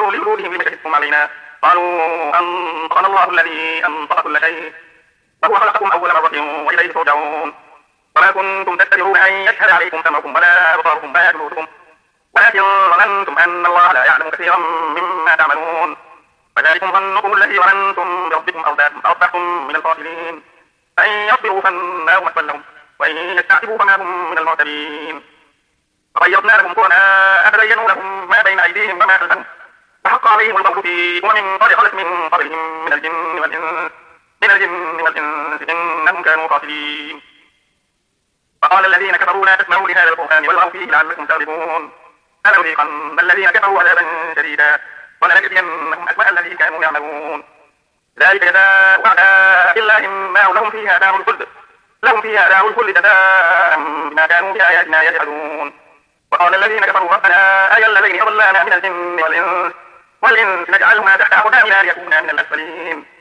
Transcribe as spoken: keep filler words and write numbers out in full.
وقالوا لجلودهم لم شهدتم علينا قالوا أنطقنا الله الذي أنطق كل شيء وهو خلقكم أول مرة وإليه ترجعون وما كنتم تستترون أن يشهد عليكم سمعكم ولا أبصاركم ولا جلودكم ولكن ظننتم أن الله لا يعلم كثيرا مما تعملون فذلكم ظنكم الذي ظننتم بربكم أصبحتم من الخاسرين فإن يصبروا فالنار مثوى لهم وإن يستعتبوا فما هم من المعتبين فغيرنا لهم قرناء فبينوا لهم ما بين أيديهم وما خلفهم فحق عليهم القول في أمم قد خلت من قبلهم من الجن والإنس من الجن والإنس إنهم كانوا خاسرين فقال الذين كفروا لا تسمعوا لهذا القرآن والغوا فيه لعلكم تغلبون فلنذيقن الذين كفروا عذابا شديدا ولنجزينهم أسوأ الذي كانوا يعملون ذلك جزاء أعداء الله النار لهم فيها دار الخلد لهم فيها دار الخلد جزاء بما كانوا بآياتنا يجحدون وقال الذين كفروا ربنا أي الذين أضلانا من الجن والإنس والإنس نجعلهما تحت أقدامنا ليكونا من الأسفلين